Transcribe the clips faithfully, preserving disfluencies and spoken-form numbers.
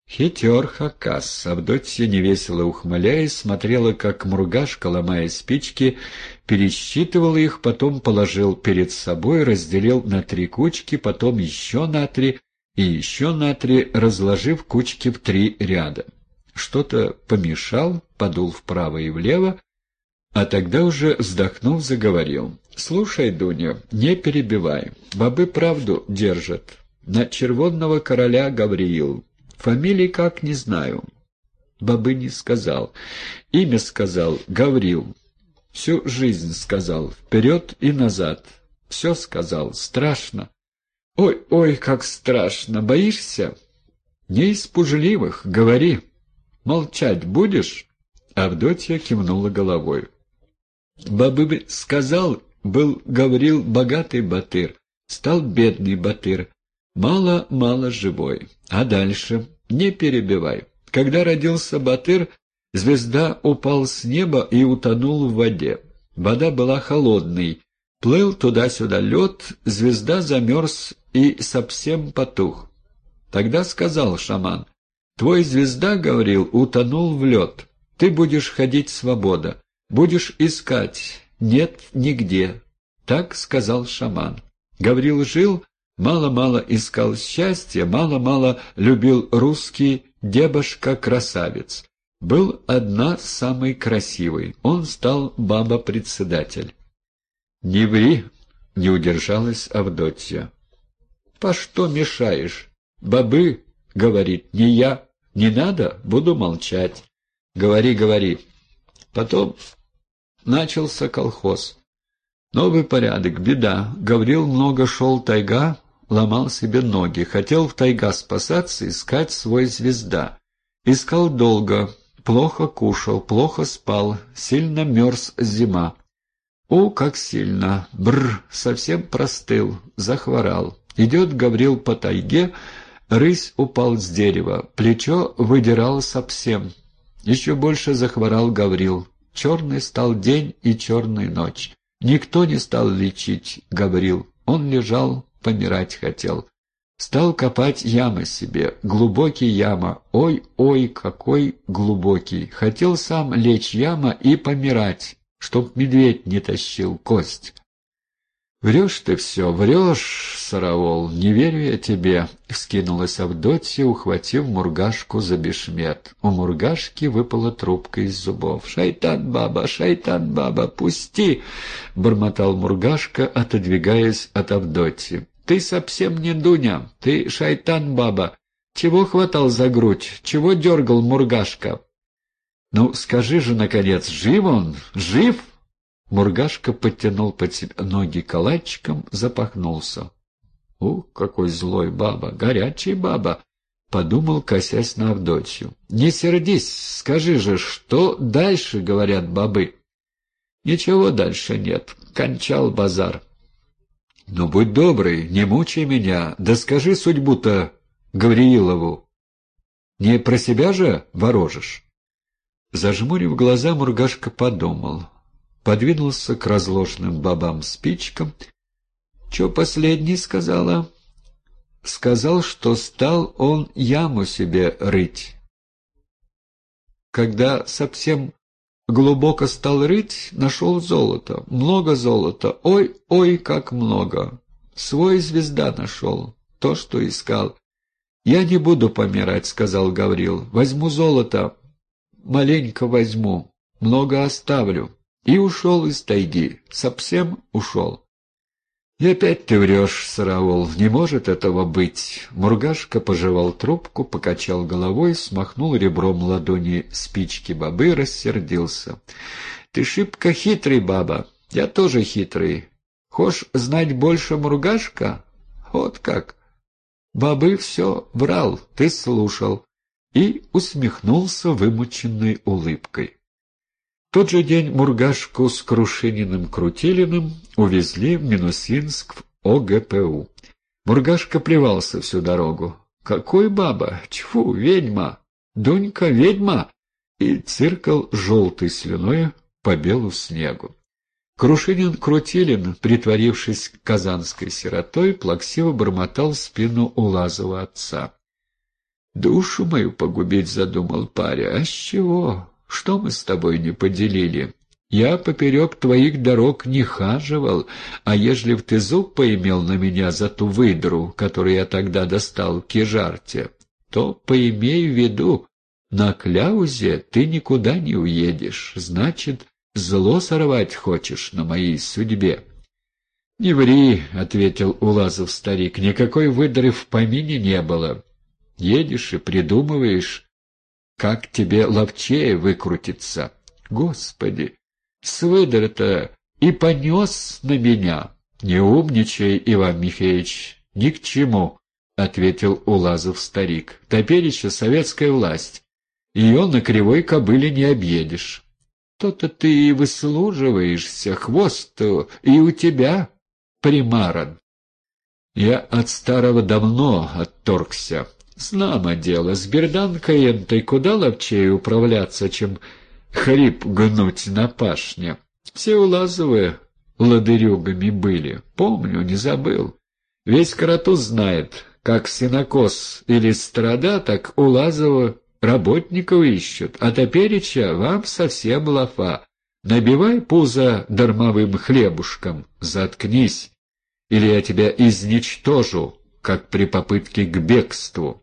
Хитер Хакас. Авдотья, невесело ухмыляясь, смотрела, как Мургашка, ломая спички, пересчитывал их, потом положил перед собой, разделил на три кучки, потом еще на три и еще на три, разложив кучки в три ряда. Что-то помешал, подул вправо и влево, а тогда уже, вздохнув, заговорил. «Слушай, Дуня, не перебивай. Бабы правду держат. На червонного короля Гавриил. Фамилии как, не знаю. Бабы не сказал. Имя сказал — Гаврил. Всю жизнь сказал, вперед и назад. Все сказал. Страшно. Ой, ой, как страшно. Боишься? Не из пужливых. Говори. Молчать будешь?» Авдотья кивнула головой. Бабы сказал, был Гаврил богатый батыр, стал бедный батыр. Мало-мало живой. А дальше? Не перебивай. Когда родился батыр, звезда упал с неба и утонул в воде. Вода была холодной. Плыл туда-сюда лед, звезда замерз и совсем потух. Тогда сказал шаман: «Твой звезда, говорил, утонул в лед. Ты будешь ходить свобода, будешь искать. Нет нигде». Так сказал шаман. Гаврил жил, мало-мало искал счастья, мало-мало любил русский дебошка-красавец. Был одна самый красивый. Он стал баба-председатель. «Не ври!» — не удержалась Авдотья. «По что мешаешь? Бабы, — говорит, — не я. Не надо, буду молчать. Говори, говори». Потом начался колхоз. Новый порядок, беда. Гаврил много шел тайга, ломал себе ноги. Хотел в тайга спасаться, искать свой звезда. Искал долго, плохо кушал, плохо спал, сильно мерз зима. О, как сильно! Бррр, совсем простыл, захворал. Идет Гаврил по тайге, рысь упал с дерева, плечо выдирал совсем. Еще больше захворал Гаврил. Черный стал день и черная ночь. Никто не стал лечить Гаврил. Он лежал, помирать хотел. Стал копать ямы себе, глубокий яма. Ой-ой, какой глубокий. Хотел сам лечь яма и помирать, чтоб медведь не тащил кость. «Врешь ты все, врешь, Сараол, не верю я тебе», — вскинулась Авдотья, ухватив Мургашку за бешмет. У Мургашки выпала трубка из зубов. «Шайтан, баба, шайтан, баба, пусти!» — бормотал Мургашка, отодвигаясь от Авдотьи. «Ты совсем не Дуня, ты шайтан, баба. Чего хватал за грудь, чего дергал Мургашка?» «Ну, скажи же, наконец, жив он, жив?» Мургашка подтянул под себя ноги калачиком, запахнулся. «У, какой злой баба, горячий баба!» — подумал, косясь на Авдотью. «Не сердись, скажи же, что дальше, говорят бабы?» «Ничего дальше нет, кончал базар». «Ну, будь добрый, не мучай меня, да скажи судьбу-то Гавриилову. Не про себя же ворожишь?» Зажмурив глаза, Мургашка подумал. Подвинулся к разложенным бабам спичкам. «Чё последний сказала?» «Сказал, что стал он яму себе рыть. Когда совсем глубоко стал рыть, нашел золото. Много золота. Ой, ой, как много. Свой звезда нашел. То, что искал. Я не буду помирать, — сказал Гаврил. Возьму золото. Маленько возьму. Много оставлю». И ушел из тайги. Совсем ушел. «И опять ты врешь, Сараол, не может этого быть». Мургашка пожевал трубку, покачал головой, смахнул ребром ладони спички бабы, рассердился. «Ты шибко хитрый, баба. Я тоже хитрый. Хошь знать больше, Мургашка? Вот как. Бабы все врал, ты слушал». И усмехнулся вымученной улыбкой. В тот же день Мургашку с Крушининым-Крутилиным увезли в Минусинск в О Г П У. Мургашка плевался всю дорогу. «Какой баба? Тьфу, ведьма! Дунька, ведьма!» И циркал желтой слюной по белу снегу. Крушинин-Крутилин, притворившись казанской сиротой, плаксиво бормотал в спину Улазова отца. Душу мою погубить задумал паря. А с чего? Что мы с тобой не поделили? Я поперек твоих дорог не хаживал, а ежели б ты зуб поимел на меня за ту выдру, которую я тогда достал в Кижарте, то поимей в виду, на кляузе ты никуда не уедешь, значит, зло сорвать хочешь на моей судьбе. — Не ври, — ответил Улазов старик, — никакой выдры в помине не было. Едешь и придумываешь, как тебе ловчее выкрутиться. Господи! С выдры-то и понес на меня. — Не умничай, Иван Михеевич, ни к чему, — ответил Улазов старик. — Топереча советская власть. Ее на кривой кобыле не объедешь. То-то ты и выслуживаешься, хвост-то и у тебя примаран. Я от старого давно отторгся. Знамо дело, с берданкой энтой куда ловчее управляться, чем хрип гнуть на пашне. Все Улазовы ладырюгами были, помню, не забыл. Весь Каратуз знает, как сенокос или страда, так Улазова работников ищут, а топереча вам совсем лафа. Набивай пузо дармовым хлебушком, заткнись, или я тебя изничтожу, как при попытке к бегству.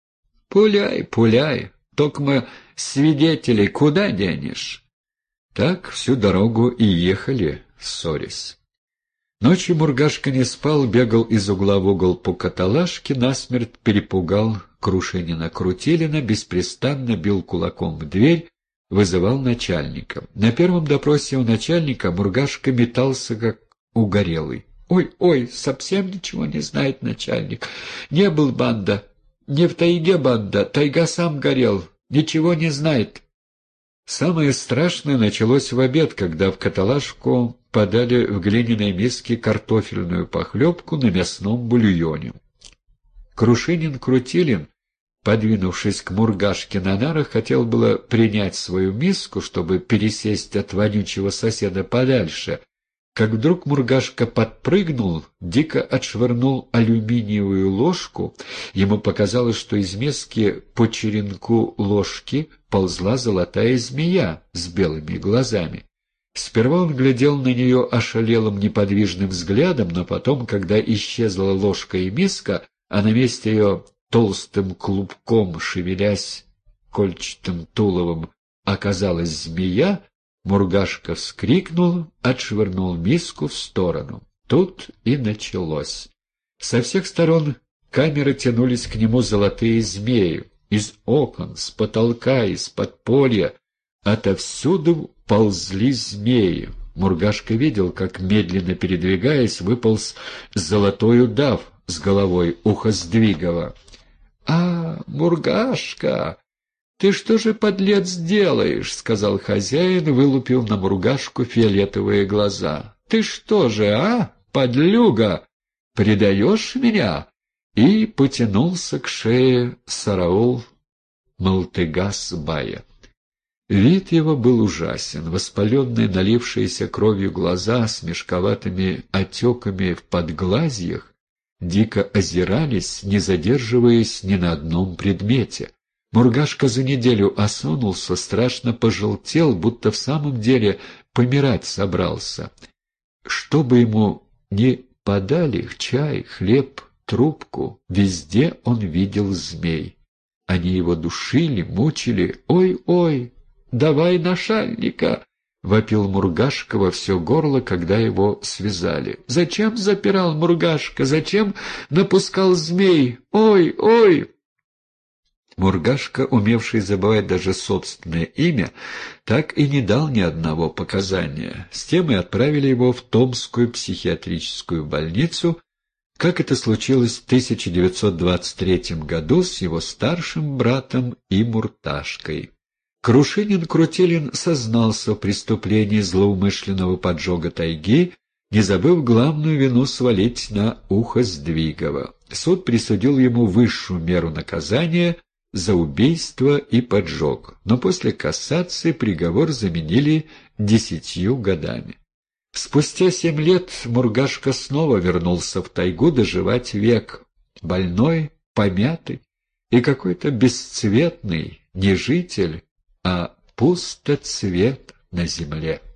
Пуляй, пуляй, токмо свидетелей куда денешь? Так всю дорогу и ехали, ссорясь. Ночью Мургашка не спал, бегал из угла в угол по каталажке, насмерть перепугал Крушинина-Крутилина, беспрестанно бил кулаком в дверь, вызывал начальника. На первом допросе у начальника Мургашка метался, как угорелый. «Ой, ой, совсем ничего не знает начальник. Не был банда. Не в тайге банда, тайга сам горел. Ничего не знает». Самое страшное началось в обед, когда в каталажку подали в глиняной миске картофельную похлебку на мясном бульоне. Крушинин-Крутилин, подвинувшись к Мургашке на нарах, хотел было принять свою миску, чтобы пересесть от вонючего соседа подальше, как вдруг Мургашка подпрыгнул, дико отшвырнул алюминиевую ложку. Ему показалось, что из миски по черенку ложки ползла золотая змея с белыми глазами. Сперва он глядел на нее ошалелым неподвижным взглядом, но потом, когда исчезла ложка и миска, а на месте ее толстым клубком, шевелясь кольчатым туловом, оказалась змея, Мургашка вскрикнул, отшвырнул миску в сторону. Тут и началось. Со всех сторон камеры тянулись к нему золотые змеи. Из окон, с потолка, из подполья. Отовсюду ползли змеи. Мургашка видел, как, медленно передвигаясь, выполз золотой удав с головой Ухоздвигова. — А, Мургашка! «Ты что же, подлец, делаешь?» — сказал хозяин, вылупив на Мургашку фиолетовые глаза. «Ты что же, а, подлюга, предаешь меня?» И потянулся к шее Сараул Малтыгас-бая. Вид его был ужасен. Воспаленные, налившиеся кровью глаза с мешковатыми отеками в подглазьях дико озирались, не задерживаясь ни на одном предмете. Мургашка за неделю осунулся, страшно пожелтел, будто в самом деле помирать собрался. Что бы ему ни подали, чай, хлеб, трубку, везде он видел змей. Они его душили, мучили. «Ой-ой, давай нашальника!» — вопил Мургашка во все горло, когда его связали. «Зачем запирал Мургашка? Зачем напускал змей? Ой-ой!» Мургашка, умевший забывать даже собственное имя, так и не дал ни одного показания. С тем и отправили его в Томскую психиатрическую больницу, как это случилось в тысяча девятьсот двадцать третьем году с его старшим братом и Мурташкой. Крушинин-Крутилин сознался в преступлении злоумышленного поджога тайги, не забыв главную вину свалить на Ухоздвигова. Суд присудил ему высшую меру наказания — за убийство и поджог, но после кассации приговор заменили десятью годами. Спустя семь лет Мургашка снова вернулся в тайгу доживать век, больной, помятый, и какой-то бесцветный, не житель, а пустоцвет на земле.